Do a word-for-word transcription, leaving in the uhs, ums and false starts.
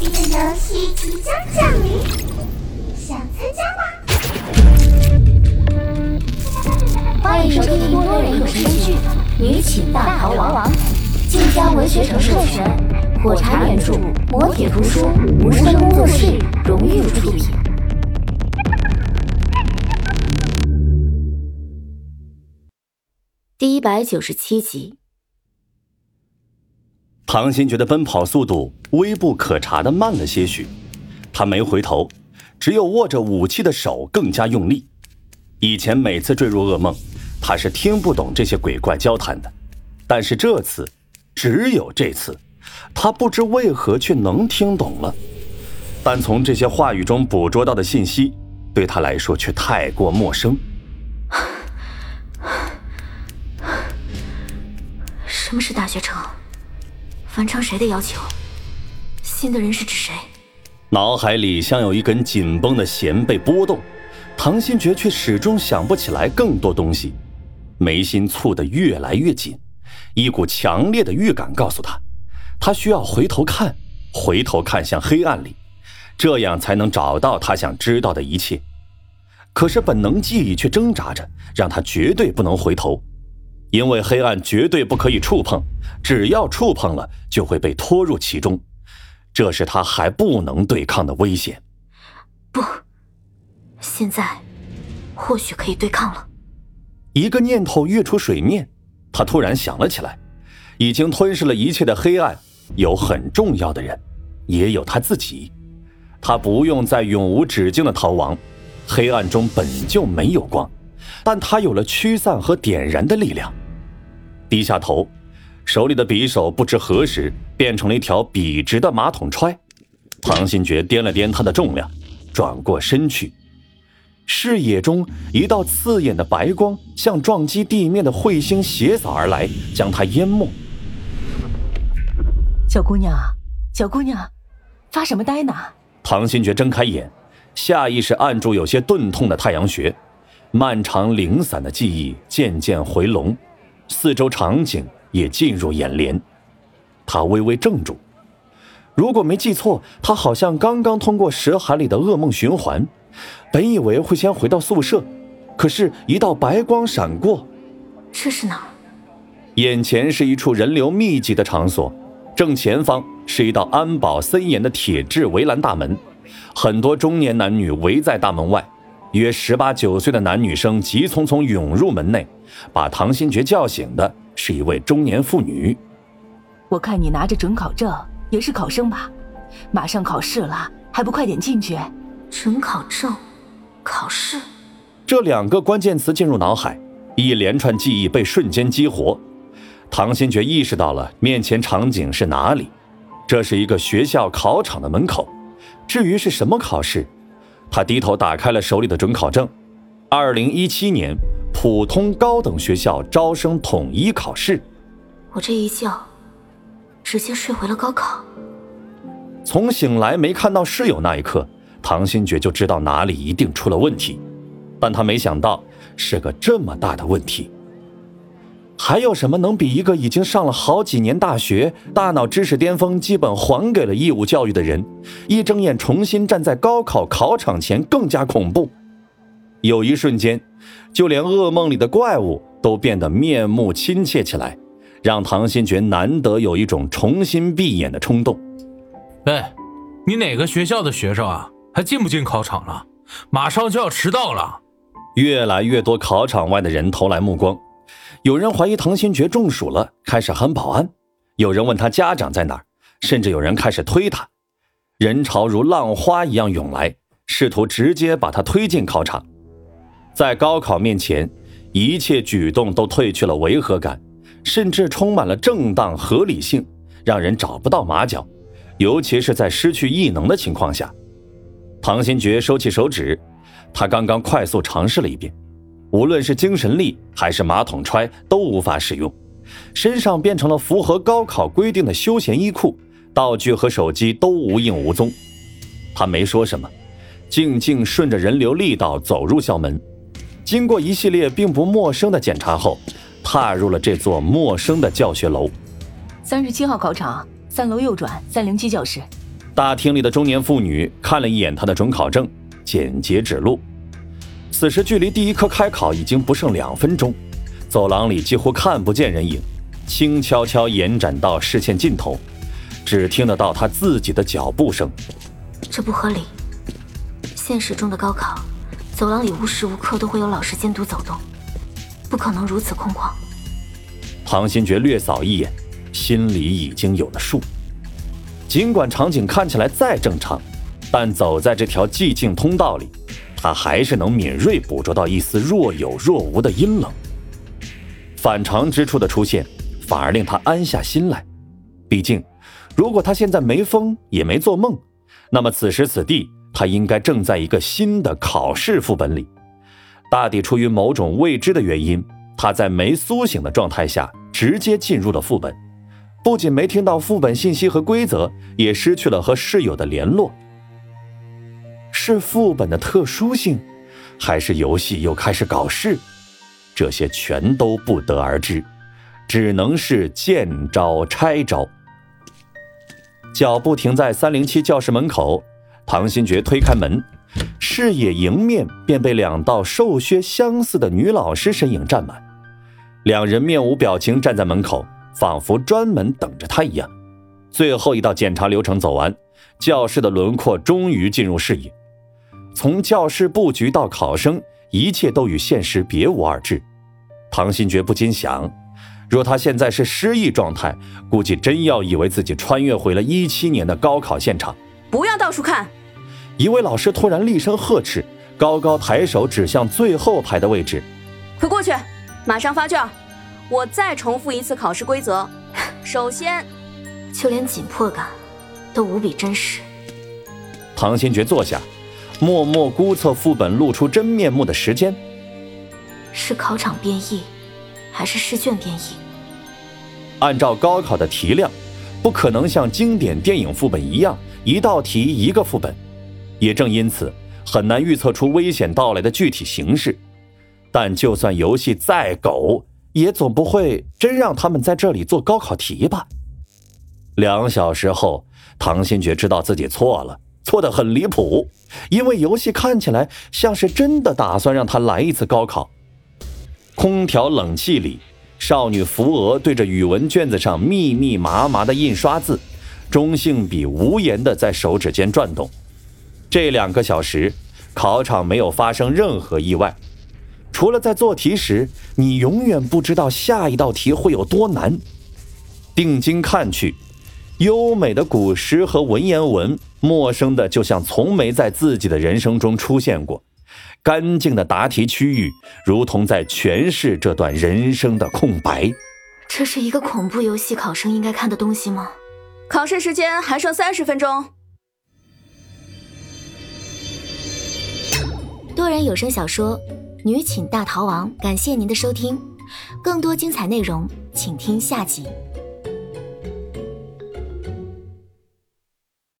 的游戏即将降临，想参加吗？欢迎收听多人有声剧《女寝大逃亡》，晋江文学城授权，火柴原著，磨铁图书，无声工作室荣誉出品。第一百九十七集。 唐心觉得奔跑速度微不可察的慢了些许，他没回头，只有握着武器的手更加用力。以前每次坠入噩梦，他是听不懂这些鬼怪交谈的，但是这次，只有这次，他不知为何却能听懂了。但从这些话语中捕捉到的信息，对他来说却太过陌生。 什么是大学城？完成谁的要求？新的人是指谁？ 脑海里像有一根紧绷的弦被拨动，唐心觉却始终想不起来更多东西，眉心蹙得越来越紧，一股强烈的预感告诉他，他需要回头看，回头看向黑暗里，这样才能找到他想知道的一切。可是本能记忆却挣扎着，让他绝对不能回头，因为黑暗绝对不可以触碰，只要触碰了就会被拖入其中，这是他还不能对抗的危险。 不，现在或许可以对抗了。 一个念头跃出水面，他突然想了起来，已经吞噬了一切的黑暗有很重要的人，也有他自己。他不用再永无止境的逃亡，黑暗中本就没有光，但他有了驱散和点燃的力量。低下头，手里的匕首不知何时变成了一条笔直的马桶揣。唐心觉掂了掂它的重量，转过身去，视野中一道刺眼的白光像撞击地面的彗星斜扫而来，将它淹没。 小姑娘，小姑娘，发什么呆呢？ 唐心觉睁开眼，下意识按住有些钝痛的太阳穴，漫长零散的记忆渐渐回笼，四周场景也进入眼帘。他微微怔住，如果没记错，他好像刚刚通过石海里的噩梦循环，本以为会先回到宿舍，可是一道白光闪过。 这是哪儿？ 眼前是一处人流密集的场所，正前方是一道安保森严的铁质围栏大门，很多中年男女围在大门外，约十八九岁的男女生急匆匆涌入门内，把唐心觉叫醒的是一位中年妇女。 我看你拿着准考证，也是考生吧？马上考试了，还不快点进去？ 准考证，考试， 这两个关键词进入脑海，一连串记忆被瞬间激活。唐心觉意识到了面前场景是哪里，这是一个学校考场的门口。至于是什么考试，他低头打开了手里的准考证，二零一七年普通高等学校招生统一考试。 我这一觉直接睡回了高考。 从醒来没看到室友那一刻，唐心觉就知道哪里一定出了问题，但他没想到是个这么大的问题。还有什么能比一个已经上了好几年大学，大脑知识巅峰基本还给了义务教育的人，一睁眼重新站在高考考场前更加恐怖？有一瞬间，就连噩梦里的怪物都变得面目亲切起来，让唐心觉难得有一种重新闭眼的冲动。 哎，你哪个学校的学生啊？还进不进考场了？马上就要迟到了。 越来越多考场外的人投来目光，有人怀疑唐心觉中暑了，开始喊保安；有人问他家长在哪儿，甚至有人开始推他。人潮如浪花一样涌来，试图直接把他推进考场。在高考面前，一切举动都褪去了违和感，甚至充满了正当合理性，让人找不到马脚，尤其是在失去异能的情况下。唐心觉收起手指，他刚刚快速尝试了一遍，无论是精神力还是马桶揣都无法使用，身上变成了符合高考规定的休闲衣裤，道具和手机都无影无踪。他没说什么，静静顺着人流力道走入校门，经过一系列并不陌生的检查后，踏入了这座陌生的教学楼。 三十七号考场，三楼右转，三零七教室。 大厅里的中年妇女看了一眼他的准考证，简洁指路。此时距离第一科开考已经不剩两分钟，走廊里几乎看不见人影，轻悄悄延展到视线尽头，只听得到他自己的脚步声。 这不合理，现实中的高考，走廊里无时无刻都会有老师监督走动，不可能如此空旷。 唐新觉略扫一眼，心里已经有了数。尽管场景看起来再正常，但走在这条寂静通道里，他还是能敏锐捕捉到一丝若有若无的阴冷。反常之处的出现，反而令他安下心来。毕竟，如果他现在没疯也没做梦，那么此时此地，他应该正在一个新的考试副本里。大抵出于某种未知的原因，他在没苏醒的状态下直接进入了副本，不仅没听到副本信息和规则，也失去了和室友的联络。是副本的特殊性，还是游戏又开始搞事？这些全都不得而知，只能是见招拆招。脚步停在三零七教室门口，唐新觉推开门，视野迎面便被两道瘦削相似的女老师身影占满。两人面无表情站在门口，仿佛专门等着他一样。最后一道检查流程走完，教室的轮廓终于进入视野。从教室布局到考生，一切都与现实别无二致。唐新觉不禁想，若他现在是失忆状态，估计真要以为自己穿越回了一七年的高考现场。 不要到处看！ 一位老师突然厉声呵斥，高高抬手指向最后排的位置。 快过去，马上发卷。我再重复一次考试规则。首先， 就连紧迫感都无比真实。 唐新觉坐下，默默估测副本露出真面目的时间。 是考场变异，还是试卷变异？ 按照高考的题量，不可能像经典电影副本一样，一道题一个副本。也正因此，很难预测出危险到来的具体形式。但就算游戏再狗，也总不会真让他们在这里做高考题吧？两小时后，唐新觉知道自己错了，错得很离谱，因为游戏看起来像是真的打算让他来一次高考。空调冷气里，少女扶额对着语文卷子上密密麻麻的印刷字，中性笔无言地在手指间转动。这两个小时，考场没有发生任何意外，除了在做题时，你永远不知道下一道题会有多难。定睛看去，优美的古诗和文言文，陌生的就像从没在自己的人生中出现过。干净的答题区域，如同在诠释这段人生的空白。 这是一个恐怖游戏考生应该看的东西吗？ 考试时间还剩三十分钟。 多人有声小说《女寝大逃亡》，感谢您的收听，更多精彩内容请听下集。